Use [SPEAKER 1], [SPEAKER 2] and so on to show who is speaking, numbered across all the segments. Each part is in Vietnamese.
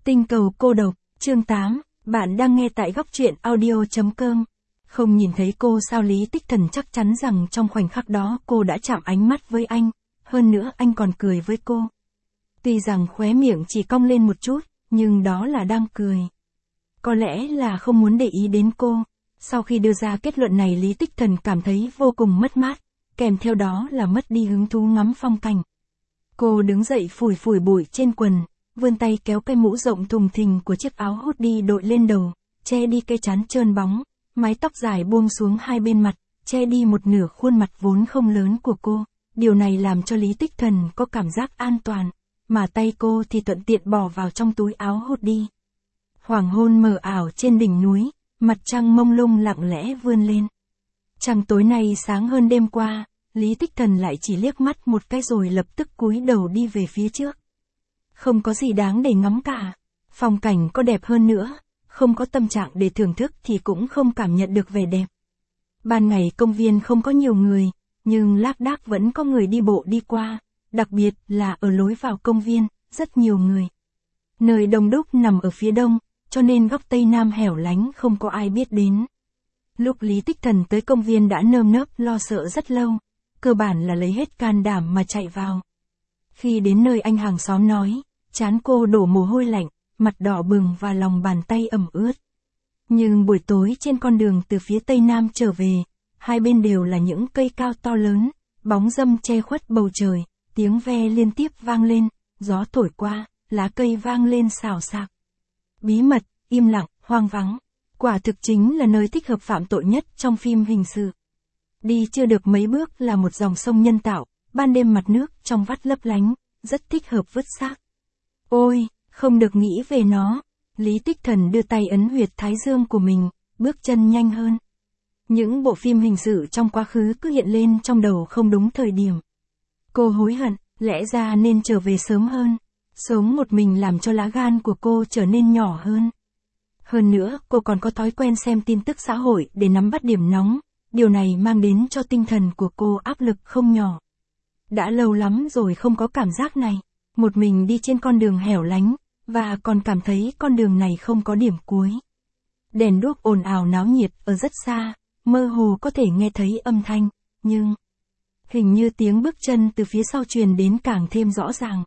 [SPEAKER 1] Tinh cầu cô độc, chương 8, bạn đang nghe tại góc truyện audio.com. Không nhìn thấy cô sao Lý Tích Thần chắc chắn rằng trong khoảnh khắc đó cô đã chạm ánh mắt với anh, hơn nữa anh còn cười với cô. Tuy rằng khóe miệng chỉ cong lên một chút, nhưng đó là đang cười. Có lẽ là không muốn để ý đến cô. Sau khi đưa ra kết luận này Lý Tích Thần cảm thấy vô cùng mất mát, kèm theo đó là mất đi hứng thú ngắm phong cảnh. Cô đứng dậy phủi phủi bụi trên quần, vươn tay kéo cái mũ rộng thùng thình của chiếc áo hoodie đội lên đầu, che đi cái trán trơn bóng, mái tóc dài buông xuống hai bên mặt, che đi một nửa khuôn mặt vốn không lớn của cô. Điều này làm cho Lý Tích Thần có cảm giác an toàn, mà tay cô thì thuận tiện bỏ vào trong túi áo hoodie. Hoàng hôn mờ ảo trên đỉnh núi, mặt trăng mông lung lặng lẽ vươn lên. Trăng tối nay sáng hơn đêm qua, Lý Tích Thần lại chỉ liếc mắt một cái rồi lập tức cúi đầu đi về phía trước. Không có gì đáng để ngắm cả. Phong cảnh có đẹp hơn nữa, không có tâm trạng để thưởng thức thì cũng không cảm nhận được vẻ đẹp. Ban ngày công viên không có nhiều người, nhưng lác đác vẫn có người đi bộ đi qua, đặc biệt là ở lối vào công viên, rất nhiều người. Nơi đông đúc nằm ở phía đông, cho nên góc tây nam hẻo lánh không có ai biết đến. Lúc Lý Tích Thần tới công viên đã nơm nớp lo sợ rất lâu, cơ bản là lấy hết can đảm mà chạy vào. Khi đến nơi anh hàng xóm nói, trán cô đổ mồ hôi lạnh, mặt đỏ bừng và lòng bàn tay ẩm ướt. Nhưng buổi tối trên con đường từ phía tây nam trở về, hai bên đều là những cây cao to lớn, bóng râm che khuất bầu trời, tiếng ve liên tiếp vang lên, gió thổi qua, lá cây vang lên xào xạc. Bí mật, im lặng, hoang vắng, quả thực chính là nơi thích hợp phạm tội nhất trong phim hình sự. Đi chưa được mấy bước là một dòng sông nhân tạo, ban đêm mặt nước trong vắt lấp lánh, rất thích hợp vứt xác. Ôi, không được nghĩ về nó. Lý Tích Thần đưa tay ấn huyệt thái dương của mình, bước chân nhanh hơn. Những bộ phim hình sự trong quá khứ cứ hiện lên trong đầu không đúng thời điểm. Cô hối hận, lẽ ra nên trở về sớm hơn. Sống một mình làm cho lá gan của cô trở nên nhỏ hơn. Hơn nữa, cô còn có thói quen xem tin tức xã hội để nắm bắt điểm nóng. Điều này mang đến cho tinh thần của cô áp lực không nhỏ. Đã lâu lắm rồi không có cảm giác này. Một mình đi trên con đường hẻo lánh, và còn cảm thấy con đường này không có điểm cuối. Đèn đuốc ồn ào náo nhiệt ở rất xa, mơ hồ có thể nghe thấy âm thanh, nhưng hình như tiếng bước chân từ phía sau truyền đến càng thêm rõ ràng.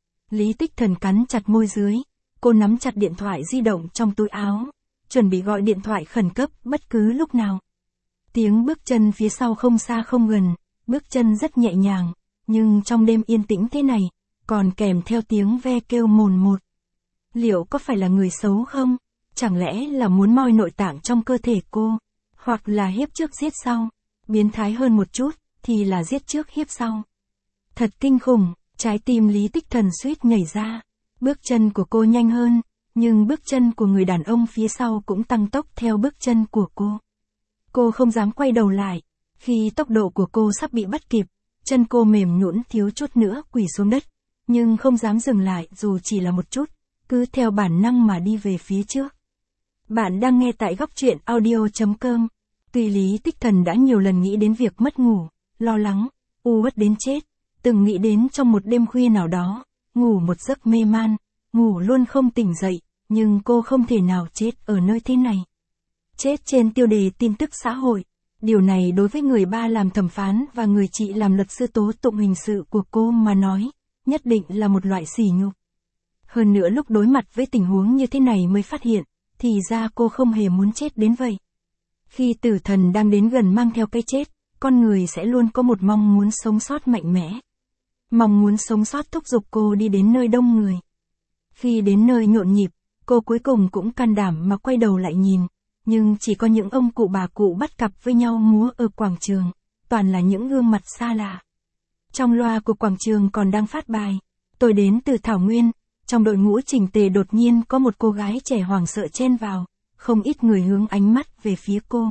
[SPEAKER 1] Lý Tích Thần cắn chặt môi dưới, cô nắm chặt điện thoại di động trong túi áo, chuẩn bị gọi điện thoại khẩn cấp bất cứ lúc nào. Tiếng bước chân phía sau không xa không gần, bước chân rất nhẹ nhàng, nhưng trong đêm yên tĩnh thế này, còn kèm theo tiếng ve kêu mồn một. Liệu có phải là người xấu không? Chẳng lẽ là muốn moi nội tạng trong cơ thể cô? Hoặc là hiếp trước giết sau? Biến thái hơn một chút, thì là giết trước hiếp sau. Thật kinh khủng, trái tim Lý Tích Thần suýt nhảy ra. Bước chân của cô nhanh hơn, nhưng bước chân của người đàn ông phía sau cũng tăng tốc theo bước chân của cô. Cô không dám quay đầu lại. Khi tốc độ của cô sắp bị bắt kịp, chân cô mềm nhũn thiếu chút nữa quỳ xuống đất. Nhưng không dám dừng lại dù chỉ là một chút, cứ theo bản năng mà đi về phía trước. Bạn đang nghe tại góc truyện audio.com. Tuy Lý Tích Thần đã nhiều lần nghĩ đến việc mất ngủ, lo lắng, u uất đến chết, từng nghĩ đến trong một đêm khuya nào đó, ngủ một giấc mê man, ngủ luôn không tỉnh dậy, nhưng cô không thể nào chết ở nơi thế này. Chết trên tiêu đề tin tức xã hội. Điều này đối với người ba làm thẩm phán và người chị làm luật sư tố tụng hình sự của cô mà nói, nhất định là một loại sỉ nhục. Hơn nữa lúc đối mặt với tình huống như thế này mới phát hiện, thì ra cô không hề muốn chết đến vậy. Khi tử thần đang đến gần mang theo cái chết, con người sẽ luôn có một mong muốn sống sót mạnh mẽ. Mong muốn sống sót thúc giục cô đi đến nơi đông người. Khi đến nơi nhộn nhịp, cô cuối cùng cũng can đảm mà quay đầu lại nhìn, nhưng chỉ có những ông cụ bà cụ bắt cặp với nhau múa ở quảng trường, toàn là những gương mặt xa lạ. Trong loa của quảng trường còn đang phát bài, tôi đến từ Thảo Nguyên. Trong đội ngũ chỉnh tề đột nhiên có một cô gái trẻ hoảng sợ chen vào, không ít người hướng ánh mắt về phía cô.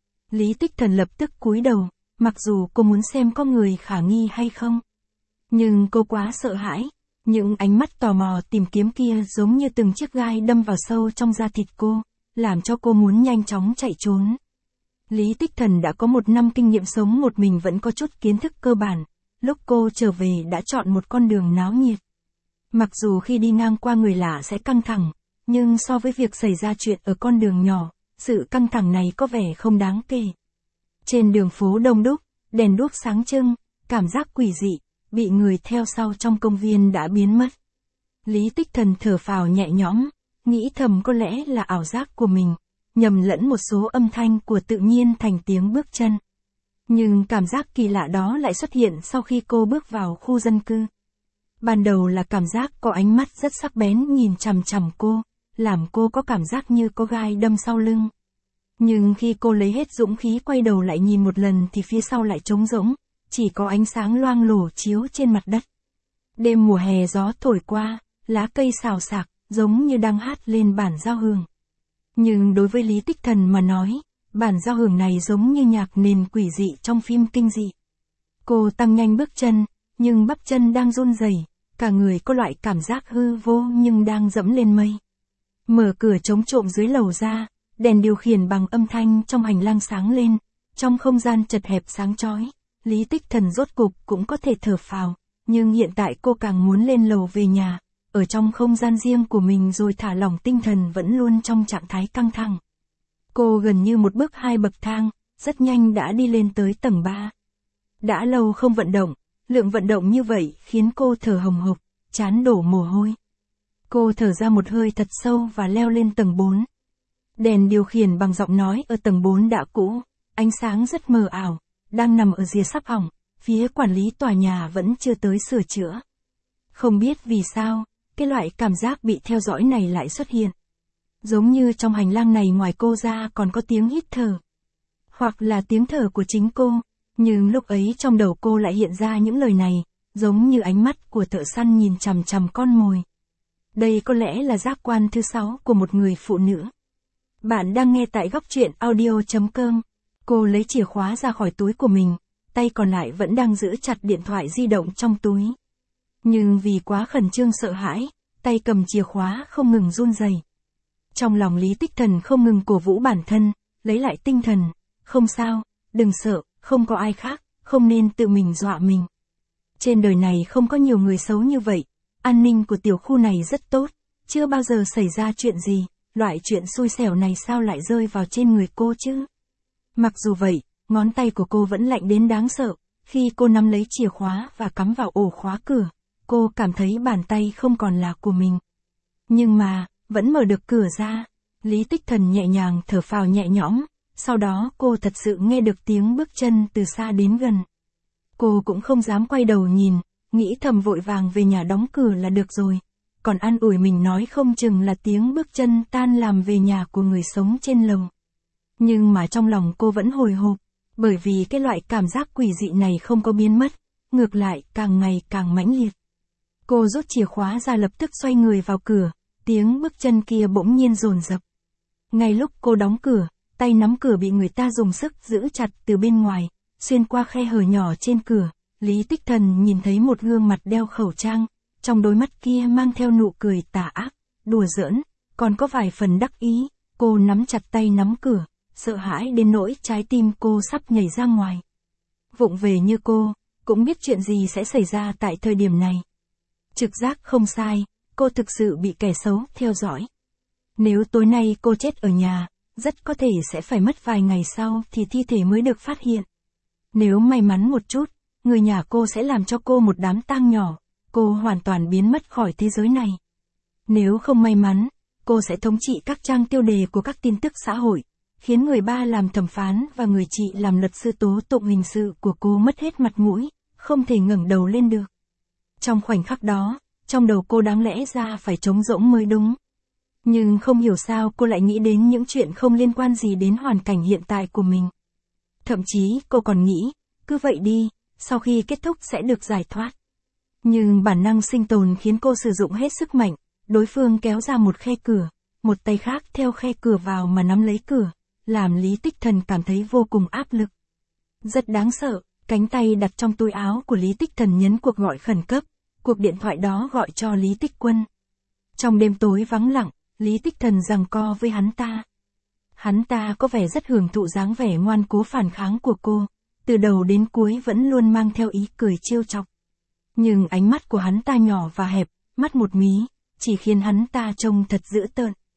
[SPEAKER 1] Lý Tích Thần lập tức cúi đầu, mặc dù cô muốn xem có người khả nghi hay không. Nhưng cô quá sợ hãi, những ánh mắt tò mò tìm kiếm kia giống như từng chiếc gai đâm vào sâu trong da thịt cô, làm cho cô muốn nhanh chóng chạy trốn. Lý Tích Thần đã có 1 năm kinh nghiệm sống một mình vẫn có chút kiến thức cơ bản, lúc cô trở về đã chọn một con đường náo nhiệt. Mặc dù khi đi ngang qua người lạ sẽ căng thẳng, nhưng so với việc xảy ra chuyện ở con đường nhỏ, sự căng thẳng này có vẻ không đáng kể. Trên đường phố đông đúc, đèn đuốc sáng trưng, cảm giác quỷ dị, bị người theo sau trong công viên đã biến mất. Lý Tích Thần thở phào nhẹ nhõm, nghĩ thầm có lẽ là ảo giác của mình, nhầm lẫn một số âm thanh của tự nhiên thành tiếng bước chân. Nhưng cảm giác kỳ lạ đó lại xuất hiện sau khi cô bước vào khu dân cư. Ban đầu là cảm giác có ánh mắt rất sắc bén nhìn chằm chằm cô, làm cô có cảm giác như có gai đâm sau lưng. Nhưng khi cô lấy hết dũng khí quay đầu lại nhìn một lần thì phía sau lại trống rỗng, chỉ có ánh sáng loang lổ chiếu trên mặt đất. Đêm mùa hè gió thổi qua, lá cây xào xạc, giống như đang hát lên bản giao hưởng. Nhưng đối với Lý Tích Thần mà nói, bản giao hưởng này giống như nhạc nền quỷ dị trong phim kinh dị. Cô tăng nhanh bước chân, nhưng bắp chân đang run rẩy, cả người có loại cảm giác hư vô nhưng đang dẫm lên mây. Mở cửa chống trộm dưới lầu ra, đèn điều khiển bằng âm thanh trong hành lang sáng lên, trong không gian chật hẹp sáng chói, Lý Tích Thần rốt cục cũng có thể thở phào, nhưng hiện tại cô càng muốn lên lầu về nhà, ở trong không gian riêng của mình rồi thả lỏng tinh thần vẫn luôn trong trạng thái căng thẳng. Cô gần như một bước 2 bậc thang, rất nhanh đã đi lên tới tầng 3. Đã lâu không vận động, lượng vận động như vậy khiến cô thở hồng hộc, trán đổ mồ hôi. Cô thở ra một hơi thật sâu và leo lên tầng 4. Đèn điều khiển bằng giọng nói ở tầng 4 đã cũ, ánh sáng rất mờ ảo, đang nằm ở rìa sắp hỏng, phía quản lý tòa nhà vẫn chưa tới sửa chữa. Không biết vì sao, cái loại cảm giác bị theo dõi này lại xuất hiện. Giống như trong hành lang này ngoài cô ra còn có tiếng hít thở. Hoặc là tiếng thở của chính cô, nhưng lúc ấy trong đầu cô lại hiện ra những lời này, giống như ánh mắt của thợ săn nhìn chằm chằm con mồi. Đây có lẽ là giác quan thứ 6 của một người phụ nữ. Bạn đang nghe tại góc truyện audio.com. Cô lấy chìa khóa ra khỏi túi của mình, tay còn lại vẫn đang giữ chặt điện thoại di động trong túi. Nhưng vì quá khẩn trương sợ hãi, tay cầm chìa khóa không ngừng run rẩy. Trong lòng Lý Tích Thần không ngừng cổ vũ bản thân, lấy lại tinh thần, không sao, đừng sợ, không có ai khác, không nên tự mình dọa mình. Trên đời này không có nhiều người xấu như vậy, an ninh của tiểu khu này rất tốt, chưa bao giờ xảy ra chuyện gì, loại chuyện xui xẻo này sao lại rơi vào trên người cô chứ? Mặc dù vậy, ngón tay của cô vẫn lạnh đến đáng sợ, khi cô nắm lấy chìa khóa và cắm vào ổ khóa cửa, cô cảm thấy bàn tay không còn là của mình. Nhưng mà, vẫn mở được cửa ra, Lý Tích Thần nhẹ nhàng thở phào nhẹ nhõm, sau đó cô thật sự nghe được tiếng bước chân từ xa đến gần. Cô cũng không dám quay đầu nhìn, nghĩ thầm vội vàng về nhà đóng cửa là được rồi, còn an ủi mình nói không chừng là tiếng bước chân tan làm về nhà của người sống trên lầu. Nhưng mà trong lòng cô vẫn hồi hộp, bởi vì cái loại cảm giác quỷ dị này không có biến mất, ngược lại càng ngày càng mãnh liệt. Cô rút chìa khóa ra lập tức xoay người vào cửa, tiếng bước chân kia bỗng nhiên dồn dập. Ngay lúc cô đóng cửa, tay nắm cửa bị người ta dùng sức giữ chặt từ bên ngoài, xuyên qua khe hở nhỏ trên cửa, Lý Tích Thần nhìn thấy một gương mặt đeo khẩu trang, trong đôi mắt kia mang theo nụ cười tà ác, đùa giỡn, còn có vài phần đắc ý, cô nắm chặt tay nắm cửa, sợ hãi đến nỗi trái tim cô sắp nhảy ra ngoài. Vụng về như cô, cũng biết chuyện gì sẽ xảy ra tại thời điểm này. Trực giác không sai, cô thực sự bị kẻ xấu theo dõi. Nếu tối nay cô chết ở nhà, rất có thể sẽ phải mất vài ngày sau thì thi thể mới được phát hiện. Nếu may mắn một chút, người nhà cô sẽ làm cho cô một đám tang nhỏ, cô hoàn toàn biến mất khỏi thế giới này. Nếu không may mắn, cô sẽ thống trị các trang tiêu đề của các tin tức xã hội, khiến người ba làm thẩm phán và người chị làm luật sư tố tụng hình sự của cô mất hết mặt mũi, không thể ngẩng đầu lên được. Trong khoảnh khắc đó, trong đầu cô đáng lẽ ra phải trống rỗng mới đúng. Nhưng không hiểu sao cô lại nghĩ đến những chuyện không liên quan gì đến hoàn cảnh hiện tại của mình. Thậm chí cô còn nghĩ, cứ vậy đi, sau khi kết thúc sẽ được giải thoát. Nhưng bản năng sinh tồn khiến cô sử dụng hết sức mạnh, đối phương kéo ra một khe cửa, một tay khác theo khe cửa vào mà nắm lấy cửa, làm Lý Tích Thần cảm thấy vô cùng áp lực. Rất đáng sợ, cánh tay đặt trong túi áo của Lý Tích Thần nhấn cuộc gọi khẩn cấp, cuộc điện thoại đó gọi cho Lý Tích Quân. Trong đêm tối vắng lặng, Lý Tích Thần giằng co với hắn ta. Hắn ta có vẻ rất hưởng thụ dáng vẻ ngoan cố phản kháng của cô, từ đầu đến cuối vẫn luôn mang theo ý cười trêu chọc. Nhưng ánh mắt của hắn ta nhỏ và hẹp, mắt một mí, chỉ khiến hắn ta trông thật dữ tợn.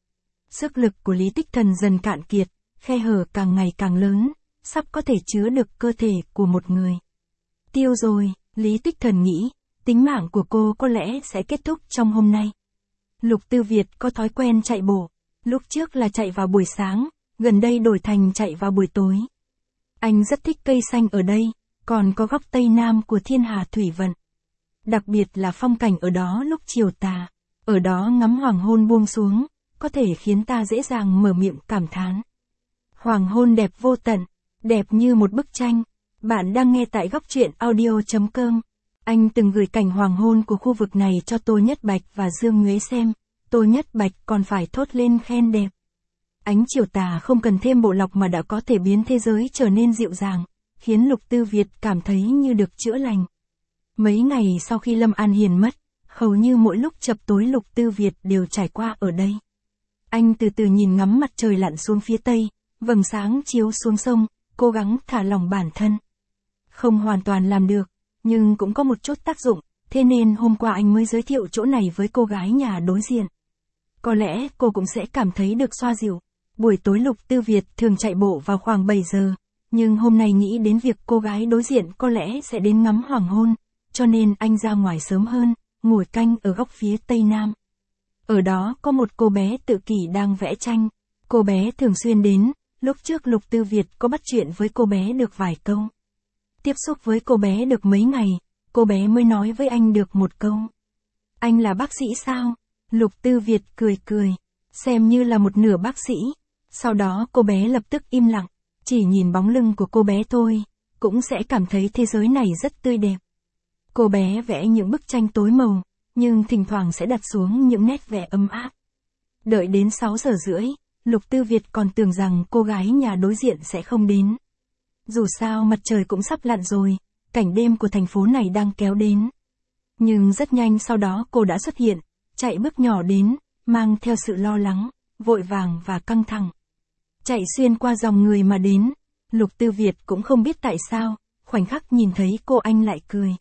[SPEAKER 1] Sức lực của Lý Tích Thần dần cạn kiệt, khe hở càng ngày càng lớn, sắp có thể chứa được cơ thể của một người. Tiêu rồi, Lý Tích Thần nghĩ, tính mạng của cô có lẽ sẽ kết thúc trong hôm nay. Lục Tư Việt có thói quen chạy bộ, lúc trước là chạy vào buổi sáng, gần đây đổi thành chạy vào buổi tối. Anh rất thích cây xanh ở đây, còn có góc Tây Nam của thiên hà thủy vận. Đặc biệt là phong cảnh ở đó lúc chiều tà, ở đó ngắm hoàng hôn buông xuống, có thể khiến ta dễ dàng mở miệng cảm thán. Hoàng hôn đẹp vô tận, đẹp như một bức tranh. Bạn đang nghe tại góc truyện audio.com. Anh từng gửi cảnh hoàng hôn của khu vực này cho Tô Nhất Bạch và Dương Nhuế xem, Tô Nhất Bạch còn phải thốt lên khen đẹp. Ánh chiều tà không cần thêm bộ lọc mà đã có thể biến thế giới trở nên dịu dàng, khiến Lục Tư Việt cảm thấy như được chữa lành. Mấy ngày sau khi Lâm An Hiền mất, hầu như mỗi lúc chập tối Lục Tư Việt đều trải qua ở đây. Anh từ từ nhìn ngắm mặt trời lặn xuống phía tây, vầng sáng chiếu xuống sông, cố gắng thả lỏng bản thân. Không hoàn toàn làm được, nhưng cũng có một chút tác dụng, thế nên hôm qua anh mới giới thiệu chỗ này với cô gái nhà đối diện. Có lẽ cô cũng sẽ cảm thấy được xoa dịu. Buổi tối Lục Tư Việt thường chạy bộ vào khoảng 7 giờ, nhưng hôm nay nghĩ đến việc cô gái đối diện có lẽ sẽ đến ngắm hoàng hôn, cho nên anh ra ngoài sớm hơn, ngồi canh ở góc phía tây nam. Ở đó có một cô bé tự kỷ đang vẽ tranh. Cô bé thường xuyên đến, lúc trước Lục Tư Việt có bắt chuyện với cô bé được vài câu. Tiếp xúc với cô bé được mấy ngày, cô bé mới nói với anh được một câu. Anh là bác sĩ sao? Lục Tư Việt cười cười, xem như là một nửa bác sĩ. Sau đó cô bé lập tức im lặng, chỉ nhìn bóng lưng của cô bé thôi, cũng sẽ cảm thấy thế giới này rất tươi đẹp. Cô bé vẽ những bức tranh tối màu, nhưng thỉnh thoảng sẽ đặt xuống những nét vẽ ấm áp. Đợi đến 6 giờ rưỡi, Lục Tư Việt còn tưởng rằng cô gái nhà đối diện sẽ không đến. Dù sao mặt trời cũng sắp lặn rồi, cảnh đêm của thành phố này đang kéo đến. Nhưng rất nhanh sau đó cô đã xuất hiện, chạy bước nhỏ đến, mang theo sự lo lắng, vội vàng và căng thẳng. Chạy xuyên qua dòng người mà đến, Lục Tư Việt cũng không biết tại sao, khoảnh khắc nhìn thấy cô anh lại cười.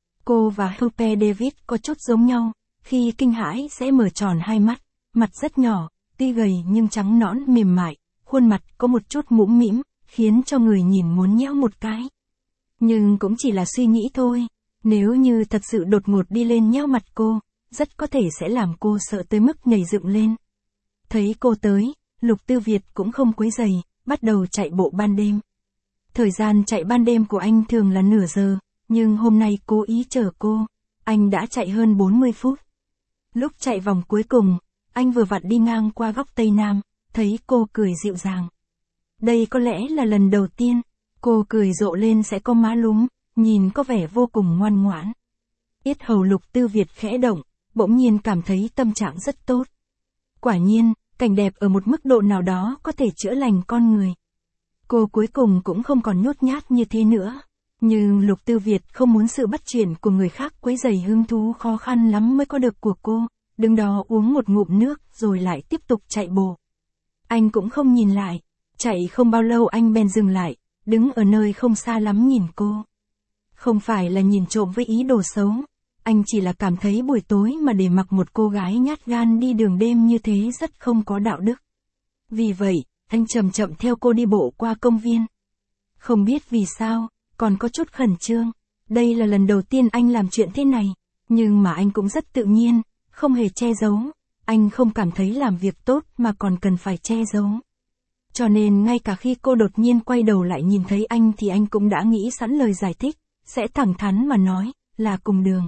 [SPEAKER 1] Cô và Hupe David có chút giống nhau, khi kinh hãi sẽ mở tròn hai mắt, mặt rất nhỏ, tuy gầy nhưng trắng nõn mềm mại, khuôn mặt có một chút mũm mĩm, khiến cho người nhìn muốn nhéo một cái. Nhưng cũng chỉ là suy nghĩ thôi, nếu như thật sự đột ngột đi lên nhéo mặt cô, rất có thể sẽ làm cô sợ tới mức nhảy dựng lên. Thấy cô tới, Lục Tư Việt cũng không quấy rầy, bắt đầu chạy bộ ban đêm. Thời gian chạy ban đêm của anh thường là nửa giờ, nhưng hôm nay cố ý chờ cô, anh đã chạy hơn 40 phút. Lúc chạy vòng cuối cùng, anh vừa vặn đi ngang qua góc Tây Nam, thấy cô cười dịu dàng. Đây có lẽ là lần đầu tiên, cô cười rộ lên sẽ có má lúm, nhìn có vẻ vô cùng ngoan ngoãn. Yết hầu Lục Tư Việt khẽ động, bỗng nhiên cảm thấy tâm trạng rất tốt. Quả nhiên, cảnh đẹp ở một mức độ nào đó có thể chữa lành con người. Cô cuối cùng cũng không còn nhút nhát như thế nữa. Nhưng Lục Tư Việt không muốn sự bắt chuyện của người khác quấy rầy hứng thú khó khăn lắm mới có được của cô, đứng đó uống một ngụm nước rồi lại tiếp tục chạy bộ. Anh cũng không nhìn lại, chạy không bao lâu anh bèn dừng lại, đứng ở nơi không xa lắm nhìn cô. Không phải là nhìn trộm với ý đồ xấu, anh chỉ là cảm thấy buổi tối mà để mặc một cô gái nhát gan đi đường đêm như thế rất không có đạo đức. Vì vậy, anh chậm chậm theo cô đi bộ qua công viên. Không biết vì sao, còn có chút khẩn trương. Đây là lần đầu tiên anh làm chuyện thế này, nhưng mà anh cũng rất tự nhiên, không hề che giấu. Anh không cảm thấy làm việc tốt mà còn cần phải che giấu. Cho nên ngay cả khi cô đột nhiên quay đầu lại nhìn thấy anh thì anh cũng đã nghĩ sẵn lời giải thích, sẽ thẳng thắn mà nói, là cùng đường.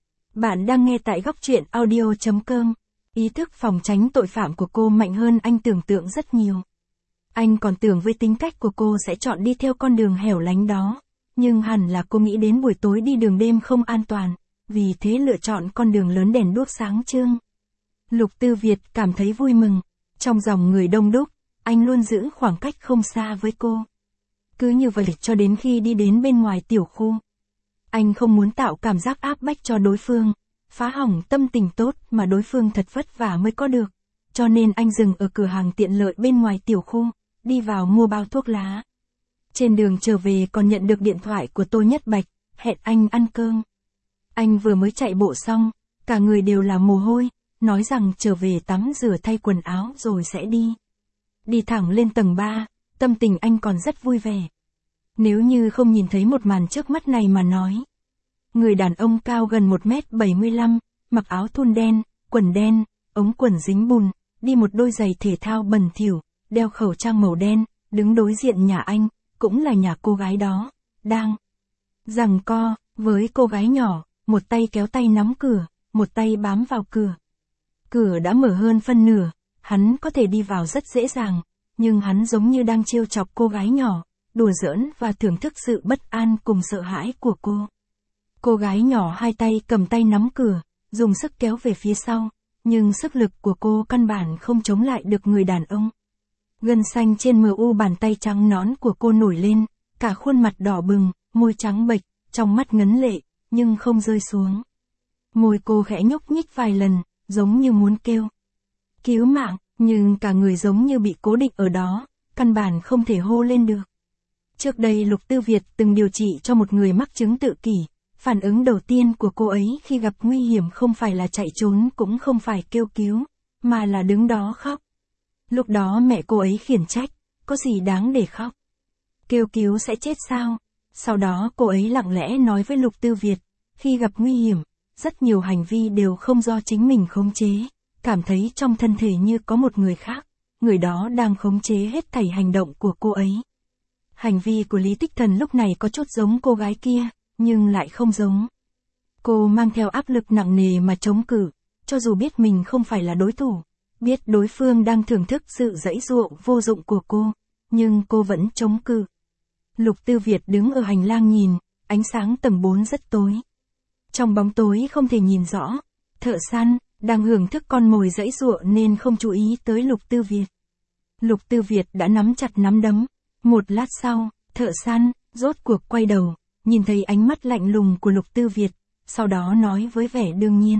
[SPEAKER 1] Bạn đang nghe tại góc truyện audio.com. Ý thức phòng tránh tội phạm của cô mạnh hơn anh tưởng tượng rất nhiều. Anh còn tưởng với tính cách của cô sẽ chọn đi theo con đường hẻo lánh đó. Nhưng hẳn là cô nghĩ đến buổi tối đi đường đêm không an toàn, vì thế lựa chọn con đường lớn đèn đuốc sáng trưng. Lục Tư Việt cảm thấy vui mừng. Trong dòng người đông đúc, anh luôn giữ khoảng cách không xa với cô. Cứ như vậy cho đến khi đi đến bên ngoài tiểu khu. Anh không muốn tạo cảm giác áp bách cho đối phương, phá hỏng tâm tình tốt mà đối phương thật vất vả mới có được. Cho nên anh dừng ở cửa hàng tiện lợi bên ngoài tiểu khu, đi vào mua bao thuốc lá. Trên đường trở về còn nhận được điện thoại của Tô Nhất Bạch, hẹn anh ăn cơm. Anh vừa mới chạy bộ xong, cả người đều là mồ hôi, nói rằng trở về tắm rửa thay quần áo rồi sẽ đi. Đi thẳng lên tầng 3, tâm tình anh còn rất vui vẻ. Nếu như không nhìn thấy một màn trước mắt này mà nói. Người đàn ông cao gần 1m75, mặc áo thun đen, quần đen, ống quần dính bùn, đi một đôi giày thể thao bẩn thỉu, đeo khẩu trang màu đen, đứng đối diện nhà anh, cũng là nhà cô gái đó, đang giằng co với cô gái nhỏ, một tay kéo tay nắm cửa, một tay bám vào cửa. Cửa đã mở hơn phân nửa, hắn có thể đi vào rất dễ dàng, nhưng hắn giống như đang trêu chọc cô gái nhỏ, đùa giỡn và thưởng thức sự bất an cùng sợ hãi của cô. Cô gái nhỏ hai tay cầm tay nắm cửa, dùng sức kéo về phía sau, nhưng sức lực của cô căn bản không chống lại được người đàn ông. Gân xanh trên mu bàn tay trắng nõn của cô nổi lên, cả khuôn mặt đỏ bừng, môi trắng bệch, trong mắt ngấn lệ, nhưng không rơi xuống. Môi cô khẽ nhúc nhích vài lần, giống như muốn kêu cứu mạng, nhưng cả người giống như bị cố định ở đó, căn bản không thể hô lên được. Trước đây Lục Tư Việt từng điều trị cho một người mắc chứng tự kỷ, phản ứng đầu tiên của cô ấy khi gặp nguy hiểm không phải là chạy trốn cũng không phải kêu cứu, mà là đứng đó khóc. Lúc đó mẹ cô ấy khiển trách, có gì đáng để khóc? Kêu cứu sẽ chết sao? Sau đó cô ấy lặng lẽ nói với Lục Tư Việt, khi gặp nguy hiểm, rất nhiều hành vi đều không do chính mình khống chế, cảm thấy trong thân thể như có một người khác, người đó đang khống chế hết thảy hành động của cô ấy. Hành vi của Lý Tích Thần lúc này có chút giống cô gái kia, nhưng lại không giống. Cô mang theo áp lực nặng nề mà chống cự, cho dù biết mình không phải là đối thủ, biết đối phương đang thưởng thức sự giãy giụa vô dụng của cô, nhưng cô vẫn chống cự. Lục Tư Việt đứng ở hành lang nhìn, ánh sáng tầng 4 rất tối. Trong bóng tối không thể nhìn rõ, thợ săn đang hưởng thức con mồi giãy giụa nên không chú ý tới Lục Tư Việt. Lục Tư Việt đã nắm chặt nắm đấm. Một lát sau, thợ săn rốt cuộc quay đầu, nhìn thấy ánh mắt lạnh lùng của Lục Tư Việt, sau đó nói với vẻ đương nhiên.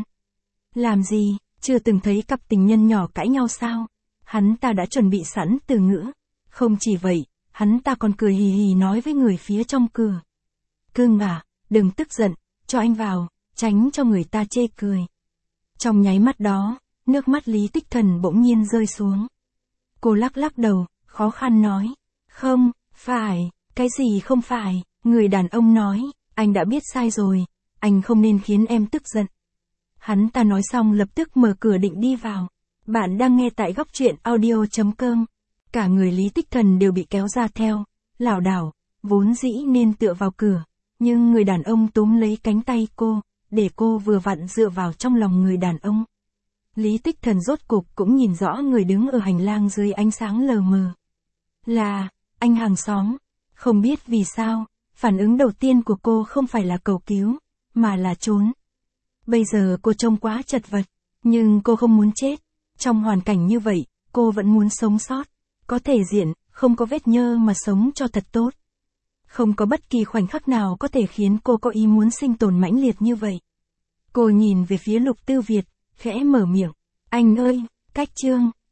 [SPEAKER 1] Làm gì, chưa từng thấy cặp tình nhân nhỏ cãi nhau sao? Hắn ta đã chuẩn bị sẵn từ ngữ. Không chỉ vậy, hắn ta còn cười hì hì nói với người phía trong cửa. Cưng à, đừng tức giận, cho anh vào, tránh cho người ta chê cười. Trong nháy mắt đó, nước mắt Lý Tích Thần bỗng nhiên rơi xuống. Cô lắc lắc đầu, khó khăn nói. Không, phải, cái gì không phải, người đàn ông nói, anh đã biết sai rồi, anh không nên khiến em tức giận. Hắn ta nói xong lập tức mở cửa định đi vào. Bạn đang nghe tại góc truyện audio.com. Cả người Lý Tích Thần đều bị kéo ra theo, lảo đảo, vốn dĩ nên tựa vào cửa, nhưng người đàn ông túm lấy cánh tay cô, để cô vừa vặn dựa vào trong lòng người đàn ông. Lý Tích Thần rốt cục cũng nhìn rõ người đứng ở hành lang dưới ánh sáng lờ mờ. Là anh hàng xóm. Không biết vì sao, phản ứng đầu tiên của cô không phải là cầu cứu, mà là trốn. Bây giờ cô trông quá chật vật, nhưng cô không muốn chết. Trong hoàn cảnh như vậy, cô vẫn muốn sống sót. Có thể diện, không có vết nhơ mà sống cho thật tốt. Không có bất kỳ khoảnh khắc nào có thể khiến cô có ý muốn sinh tồn mãnh liệt như vậy. Cô nhìn về phía Lục Tư Việt, khẽ mở miệng. Anh ơi, cách chương.